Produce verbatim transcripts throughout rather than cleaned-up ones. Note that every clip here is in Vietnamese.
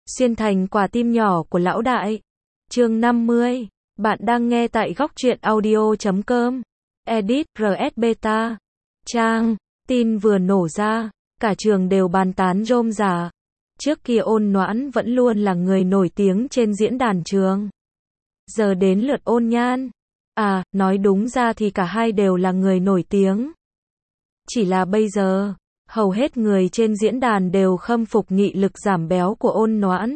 Xuyên thành quả tim nhỏ của lão đại. Chương năm mươi. Bạn đang nghe tại góc truyện audio chấm com. Edit rờ ét Beta. Trang. Tin vừa nổ ra, cả trường đều bàn tán rôm rả. Trước kia Ôn Noãn vẫn luôn là người nổi tiếng trên diễn đàn trường. Giờ đến lượt Ôn Nhan. À, nói đúng ra thì cả hai đều là người nổi tiếng. Chỉ là bây giờ, hầu hết người trên diễn đàn đều khâm phục nghị lực giảm béo của Ôn Noãn.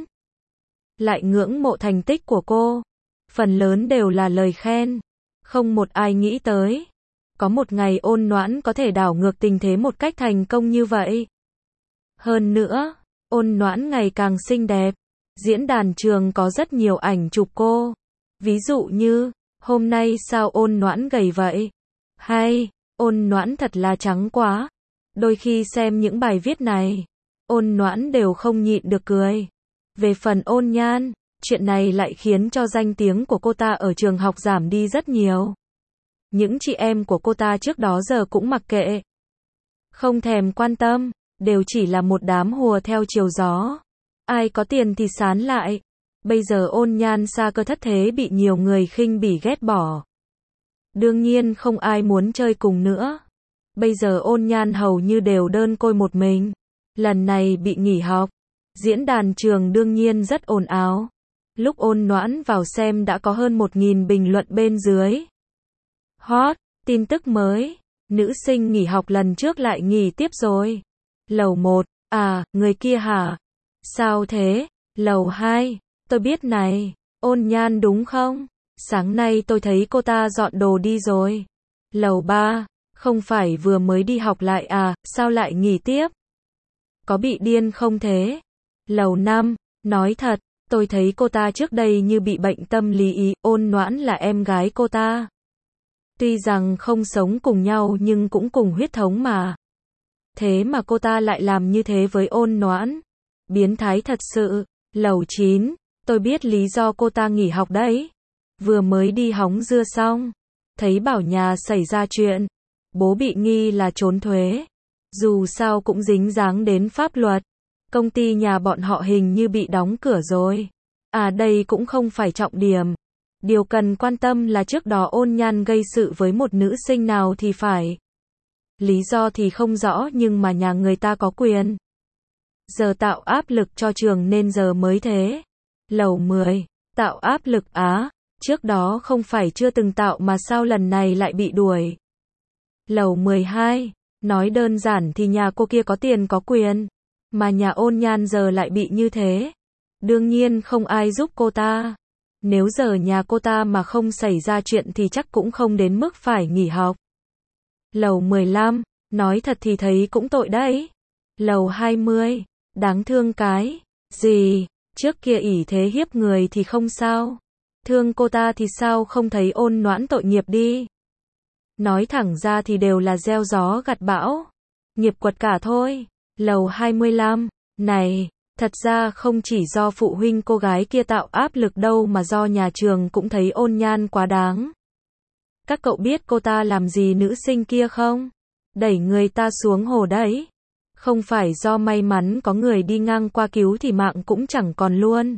Lại ngưỡng mộ thành tích của cô. Phần lớn đều là lời khen. Không một ai nghĩ tới. Có một ngày Ôn Noãn có thể đảo ngược tình thế một cách thành công như vậy. Hơn nữa, Ôn Noãn ngày càng xinh đẹp. Diễn đàn trường có rất nhiều ảnh chụp cô. Ví dụ như, hôm nay sao Ôn Noãn gầy vậy? Hay, Ôn Noãn thật là trắng quá. Đôi khi xem những bài viết này, Ôn Noãn đều không nhịn được cười. Về phần Ôn Nhan, chuyện này lại khiến cho danh tiếng của cô ta ở trường học giảm đi rất nhiều. Những chị em của cô ta trước đó giờ cũng mặc kệ. Không thèm quan tâm, đều chỉ là một đám hùa theo chiều gió. Ai có tiền thì sán lại. Bây giờ Ôn Nhan sa cơ thất thế bị nhiều người khinh bỉ ghét bỏ. Đương nhiên không ai muốn chơi cùng nữa. Bây giờ Ôn Nhan hầu như đều đơn côi một mình. Lần này bị nghỉ học. Diễn đàn trường đương nhiên rất ồn ào. Lúc Ôn Noãn vào xem đã có hơn một nghìn bình luận bên dưới. Hot, tin tức mới. Nữ sinh nghỉ học lần trước lại nghỉ tiếp rồi. Lầu một, à, người kia hả? Sao thế? Lầu hai, tôi biết này. Ôn Nhan đúng không? Sáng nay tôi thấy cô ta dọn đồ đi rồi. Lầu ba, không phải vừa mới đi học lại à, sao lại nghỉ tiếp? Có bị điên không thế? Lầu năm, nói thật, tôi thấy cô ta trước đây như bị bệnh tâm lý ý, Ôn Noãn là em gái cô ta. Tuy rằng không sống cùng nhau nhưng cũng cùng huyết thống mà. Thế mà cô ta lại làm như thế với Ôn Noãn. Biến thái thật sự. Lầu chín, tôi biết lý do cô ta nghỉ học đấy. Vừa mới đi hóng dưa xong, thấy bảo nhà xảy ra chuyện. Bố bị nghi là trốn thuế. Dù sao cũng dính dáng đến pháp luật. Công ty nhà bọn họ hình như bị đóng cửa rồi. À đây cũng không phải trọng điểm. Điều cần quan tâm là trước đó Ôn Nhan gây sự với một nữ sinh nào thì phải. Lý do thì không rõ nhưng mà nhà người ta có quyền. Giờ tạo áp lực cho trường nên giờ mới thế. Lầu mười, tạo áp lực á, trước đó không phải chưa từng tạo mà sao lần này lại bị đuổi. Lầu mười hai, nói đơn giản thì nhà cô kia có tiền có quyền, mà nhà Ôn Nhan giờ lại bị như thế. Đương nhiên không ai giúp cô ta. Nếu giờ nhà cô ta mà không xảy ra chuyện thì chắc cũng không đến mức phải nghỉ học. Lầu mười lăm, nói thật thì thấy cũng tội đấy. Lầu hai mươi, đáng thương cái gì, trước kia ỷ thế hiếp người thì không sao. Thương cô ta thì sao không thấy Ôn Noãn tội nghiệp đi. Nói thẳng ra thì đều là gieo gió gặt bão. Nghiệp quật cả thôi. Lầu hai mươi lăm, này, thật ra không chỉ do phụ huynh cô gái kia tạo áp lực đâu mà do nhà trường cũng thấy Ôn Nhan quá đáng. Các cậu biết cô ta làm gì nữ sinh kia không? Đẩy người ta xuống hồ đấy. Không phải do may mắn có người đi ngang qua cứu thì mạng cũng chẳng còn luôn.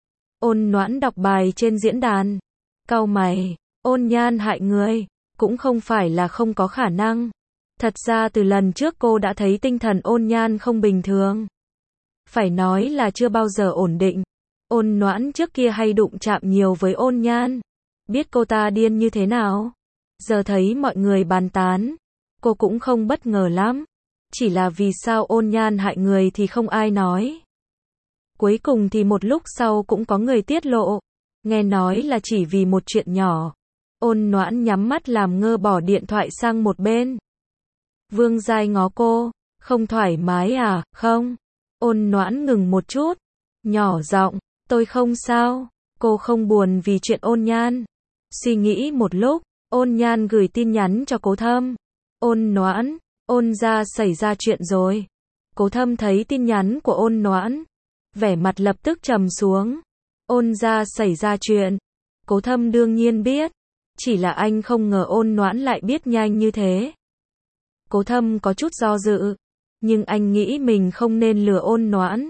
Ôn Noãn đọc bài trên diễn đàn. Cau mày, Ôn Nhan hại người, cũng không phải là không có khả năng. Thật ra từ lần trước cô đã thấy tinh thần Ôn Nhan không bình thường. Phải nói là chưa bao giờ ổn định. Ôn Noãn trước kia hay đụng chạm nhiều với Ôn Nhan. Biết cô ta điên như thế nào. Giờ thấy mọi người bàn tán, cô cũng không bất ngờ lắm. Chỉ là vì sao Ôn Nhan hại người thì không ai nói. Cuối cùng thì một lúc sau cũng có người tiết lộ. Nghe nói là chỉ vì một chuyện nhỏ. Ôn Noãn nhắm mắt làm ngơ bỏ điện thoại sang một bên. Vương Giai ngó cô, không thoải mái à, không? Ôn Noãn ngừng một chút, nhỏ giọng, tôi không sao, cô không buồn vì chuyện Ôn Nhan. Suy nghĩ một lúc, Ôn Nhan gửi tin nhắn cho Cố Thâm. Ôn Noãn, Ôn gia xảy ra chuyện rồi. Cố Thâm thấy tin nhắn của Ôn Noãn, vẻ mặt lập tức trầm xuống. Ôn gia xảy ra chuyện. Cố Thâm đương nhiên biết, chỉ là anh không ngờ Ôn Noãn lại biết nhanh như thế. Cố Thâm có chút do dự, nhưng anh nghĩ mình không nên lừa Ôn Noãn.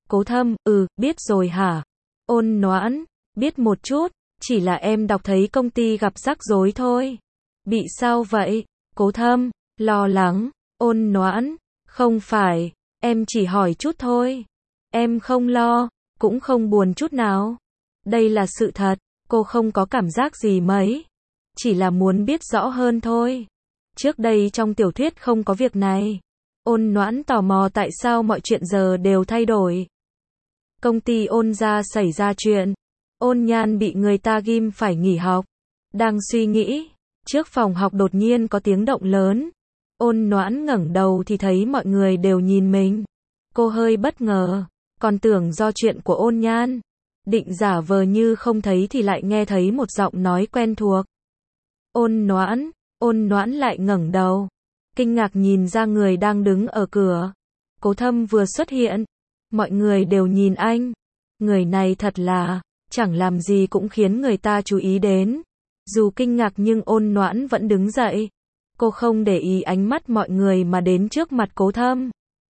Cố Thâm, ừ, biết rồi hả? Ôn Noãn, biết một chút, chỉ là em đọc thấy công ty gặp rắc rối thôi. Bị sao vậy? Cố Thâm, lo lắng. Ôn Noãn, không phải, em chỉ hỏi chút thôi. Em không lo, cũng không buồn chút nào. Đây là sự thật, cô không có cảm giác gì mấy. Chỉ là muốn biết rõ hơn thôi. Trước đây trong tiểu thuyết không có việc này. Ôn Noãn tò mò tại sao mọi chuyện giờ đều thay đổi. Công ty Ôn gia xảy ra chuyện. Ôn Nhan bị người ta ghim phải nghỉ học. Đang suy nghĩ, trước phòng học đột nhiên có tiếng động lớn. Ôn Noãn ngẩng đầu thì thấy mọi người đều nhìn mình. Cô hơi bất ngờ, còn tưởng do chuyện của Ôn Nhan. Định giả vờ như không thấy thì lại nghe thấy một giọng nói quen thuộc. Ôn Noãn, Ôn Noãn lại ngẩng đầu, kinh ngạc nhìn ra người đang đứng ở cửa. Cố Thâm vừa xuất hiện, mọi người đều nhìn anh. Người này thật là, chẳng làm gì cũng khiến người ta chú ý đến. Dù kinh ngạc nhưng Ôn Noãn vẫn đứng dậy. Cô không để ý ánh mắt mọi người mà đến trước mặt Cố Thâm.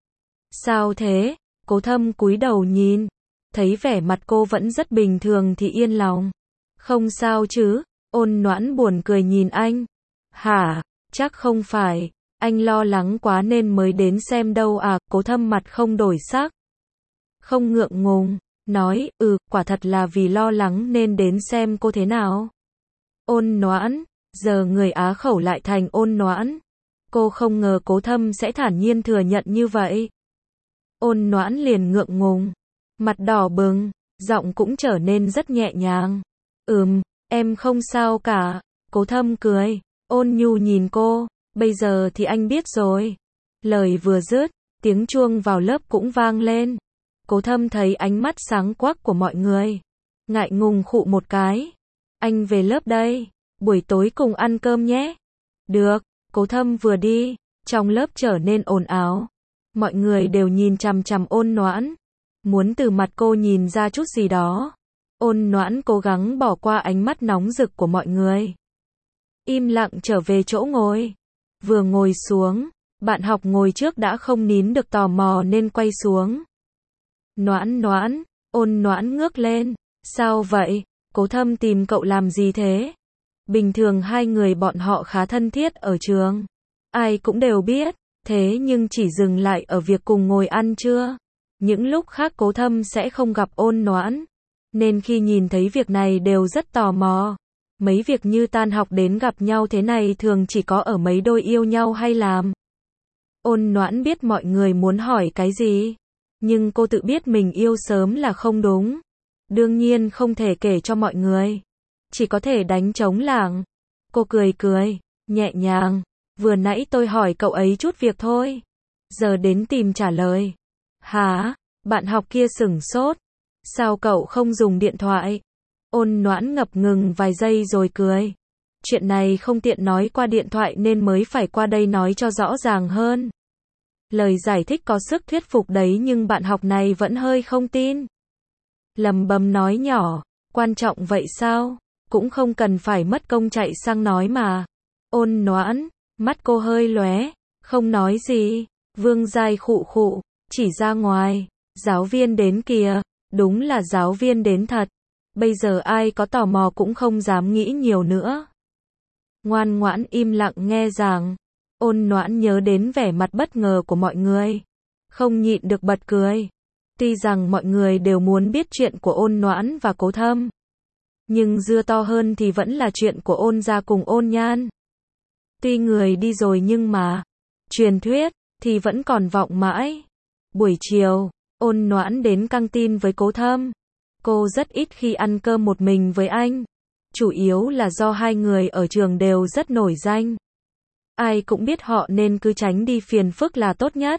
Sao thế? Cố Thâm cúi đầu nhìn, thấy vẻ mặt cô vẫn rất bình thường thì yên lòng. Không sao chứ? Ôn Noãn buồn cười nhìn anh. Hả? Chắc không phải, anh lo lắng quá nên mới đến xem đâu à? Cố Thâm mặt không đổi sắc, không ngượng ngùng, nói, ừ, quả thật là vì lo lắng nên đến xem cô thế nào. Ôn Noãn, giờ người á khẩu lại thành Ôn Noãn. Cô không ngờ Cố Thâm sẽ thản nhiên thừa nhận như vậy. Ôn Noãn liền ngượng ngùng, mặt đỏ bừng, giọng cũng trở nên rất nhẹ nhàng. Ừm, em không sao cả. Cố Thâm cười, ôn nhu nhìn cô, bây giờ thì anh biết rồi. Lời vừa dứt, tiếng chuông vào lớp cũng vang lên. Cố Thâm thấy ánh mắt sáng quắc của mọi người, ngại ngùng khụ một cái. Anh về lớp đây, buổi tối cùng ăn cơm nhé. Được. Cố Thâm vừa đi, trong lớp trở nên ồn ào. Mọi người đều nhìn chằm chằm Ôn Noãn, muốn từ mặt cô nhìn ra chút gì đó. Ôn Noãn cố gắng bỏ qua ánh mắt nóng rực của mọi người, im lặng trở về chỗ ngồi. Vừa ngồi xuống, bạn học ngồi trước đã không nín được tò mò nên quay xuống. Noãn Noãn, Ôn Noãn ngước lên, sao vậy? Cố Thâm tìm cậu làm gì thế? Bình thường hai người bọn họ khá thân thiết ở trường, ai cũng đều biết, thế nhưng chỉ dừng lại ở việc cùng ngồi ăn trưa. Những lúc khác Cố Thâm sẽ không gặp Ôn Noãn, nên khi nhìn thấy việc này đều rất tò mò. Mấy việc như tan học đến gặp nhau thế này thường chỉ có ở mấy đôi yêu nhau hay làm. Ôn Noãn biết mọi người muốn hỏi cái gì, nhưng cô tự biết mình yêu sớm là không đúng. Đương nhiên không thể kể cho mọi người, chỉ có thể đánh trống lảng. Cô cười cười, nhẹ nhàng, vừa nãy tôi hỏi cậu ấy chút việc thôi, giờ đến tìm trả lời. Hả? Bạn học kia sửng sốt. Sao cậu không dùng điện thoại? Ôn Noãn ngập ngừng vài giây rồi cười. Chuyện này không tiện nói qua điện thoại nên mới phải qua đây nói cho rõ ràng hơn. Lời giải thích có sức thuyết phục đấy nhưng bạn học này vẫn hơi không tin. Lầm bầm nói nhỏ, quan trọng vậy sao? Cũng không cần phải mất công chạy sang nói mà. Ôn Noãn, mắt cô hơi lóe, không nói gì. Vương Giai khụ khụ, chỉ ra ngoài. Giáo viên đến kìa, đúng là giáo viên đến thật. Bây giờ ai có tò mò cũng không dám nghĩ nhiều nữa. Ngoan ngoãn im lặng nghe giảng. Ôn Noãn nhớ đến vẻ mặt bất ngờ của mọi người, không nhịn được bật cười. Tuy rằng mọi người đều muốn biết chuyện của Ôn Noãn và Cố Thâm, nhưng dưa to hơn thì vẫn là chuyện của Ôn gia cùng Ôn Nhan. Tuy người đi rồi nhưng mà truyền thuyết thì vẫn còn vọng mãi. Buổi chiều, Ôn Noãn đến căng tin với Cố Thâm. Cô rất ít khi ăn cơm một mình với anh, chủ yếu là do hai người ở trường đều rất nổi danh. Ai cũng biết họ nên cứ tránh đi phiền phức là tốt nhất.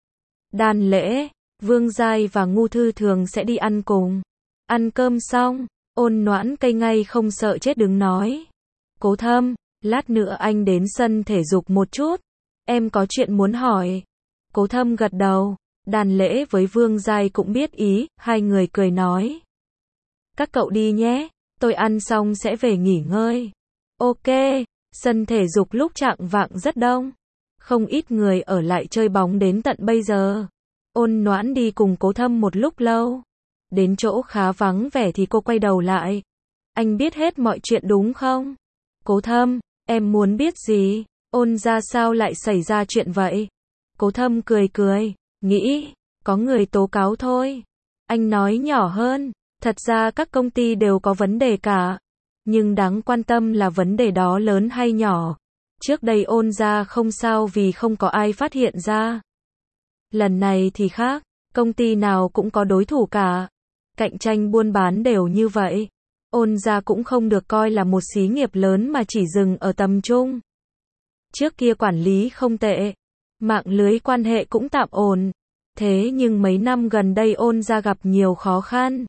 Đàn Lễ, Vương Giai và Ngu Thư thường sẽ đi ăn cùng. Ăn cơm xong, Ôn Noãn cây ngay không sợ chết đứng nói. Cố Thâm, lát nữa anh đến sân thể dục một chút. Em có chuyện muốn hỏi. Cố Thâm gật đầu. Đàn Lễ với Vương Giai cũng biết ý, hai người cười nói. Các cậu đi nhé, tôi ăn xong sẽ về nghỉ ngơi. Ok, sân thể dục lúc chạng vạng rất đông. Không ít người ở lại chơi bóng đến tận bây giờ. Ôn Noãn đi cùng Cố Thâm một lúc lâu. Đến chỗ khá vắng vẻ thì cô quay đầu lại. Anh biết hết mọi chuyện đúng không? Cố Thâm, em muốn biết gì? Ôn ra sao lại xảy ra chuyện vậy? Cố Thâm cười cười, nghĩ, có người tố cáo thôi. Anh nói nhỏ hơn, thật ra các công ty đều có vấn đề cả. Nhưng đáng quan tâm là vấn đề đó lớn hay nhỏ. Trước đây Ôn ra không sao vì không có ai phát hiện ra. Lần này thì khác, công ty nào cũng có đối thủ cả. Cạnh tranh buôn bán đều như vậy. Ôn ra cũng không được coi là một xí nghiệp lớn mà chỉ dừng ở tầm trung. Trước kia quản lý không tệ, mạng lưới quan hệ cũng tạm ổn. Thế nhưng mấy năm gần đây Ôn ra gặp nhiều khó khăn.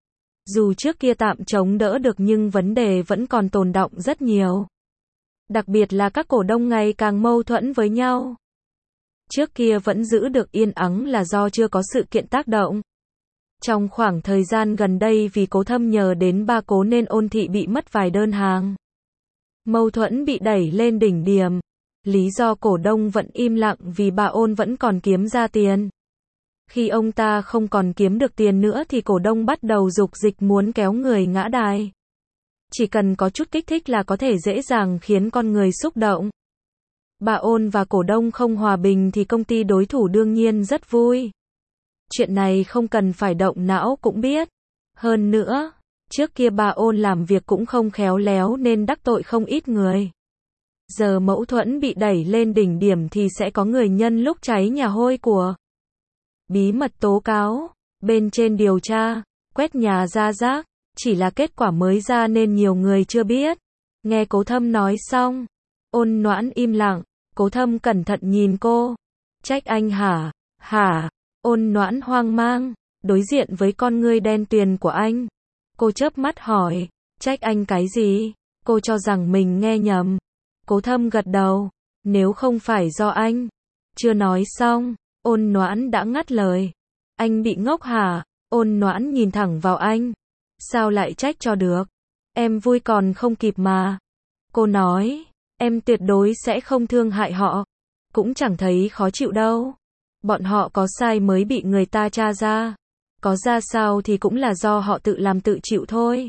Dù trước kia tạm chống đỡ được nhưng vấn đề vẫn còn tồn đọng rất nhiều. Đặc biệt là các cổ đông ngày càng mâu thuẫn với nhau. Trước kia vẫn giữ được yên ắng là do chưa có sự kiện tác động. Trong khoảng thời gian gần đây vì Cố Thâm nhờ đến ba Cố nên Ôn thị bị mất vài đơn hàng. Mâu thuẫn bị đẩy lên đỉnh điểm. Lý do cổ đông vẫn im lặng vì bà Ôn vẫn còn kiếm ra tiền. Khi ông ta không còn kiếm được tiền nữa thì cổ đông bắt đầu dục dịch muốn kéo người ngã đài. Chỉ cần có chút kích thích là có thể dễ dàng khiến con người xúc động. Bà Ôn và cổ đông không hòa bình thì công ty đối thủ đương nhiên rất vui. Chuyện này không cần phải động não cũng biết. Hơn nữa, trước kia bà Ôn làm việc cũng không khéo léo nên đắc tội không ít người. Giờ mâu thuẫn bị đẩy lên đỉnh điểm thì sẽ có người nhân lúc cháy nhà hôi của. Bí mật tố cáo, bên trên điều tra, quét nhà ra rác, chỉ là kết quả mới ra nên nhiều người chưa biết. Nghe Cố Thâm nói xong, Ôn Noãn im lặng, Cố Thâm cẩn thận nhìn cô. Trách anh hả? Hả? Ôn Noãn hoang mang, đối diện với con ngươi đen tuyền của anh. Cô chớp mắt hỏi, trách anh cái gì? Cô cho rằng mình nghe nhầm. Cố Thâm gật đầu, nếu không phải do anh. Chưa nói xong, Ôn Noãn đã ngắt lời. Anh bị ngốc hả? Ôn Noãn nhìn thẳng vào anh. Sao lại trách cho được? Em vui còn không kịp mà. Cô nói, em tuyệt đối sẽ không thương hại họ. Cũng chẳng thấy khó chịu đâu. Bọn họ có sai mới bị người ta tra ra. Có ra sao thì cũng là do họ tự làm tự chịu thôi.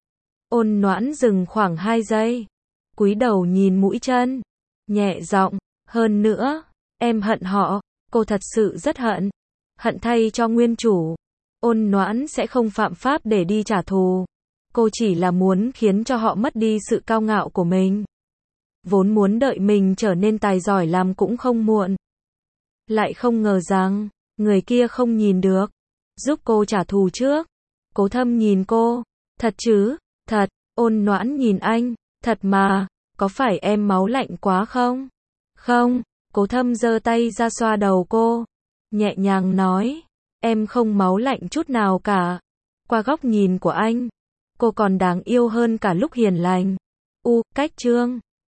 Ôn Noãn dừng khoảng hai giây. Cúi đầu nhìn mũi chân. Nhẹ giọng, hơn nữa, em hận họ. Cô thật sự rất hận. Hận thay cho nguyên chủ. Ôn Noãn sẽ không phạm pháp để đi trả thù. Cô chỉ là muốn khiến cho họ mất đi sự cao ngạo của mình. Vốn muốn đợi mình trở nên tài giỏi làm cũng không muộn. Lại không ngờ rằng, người kia không nhìn được. Giúp cô trả thù trước. Cố Thâm nhìn cô. Thật chứ? Thật. Ôn Noãn nhìn anh. Thật mà. Có phải em máu lạnh quá không? Không. Cố Thâm giơ tay ra xoa đầu cô. Nhẹ nhàng nói. Em không máu lạnh chút nào cả. Qua góc nhìn của anh, cô còn đáng yêu hơn cả lúc hiền lành. U, cách chương.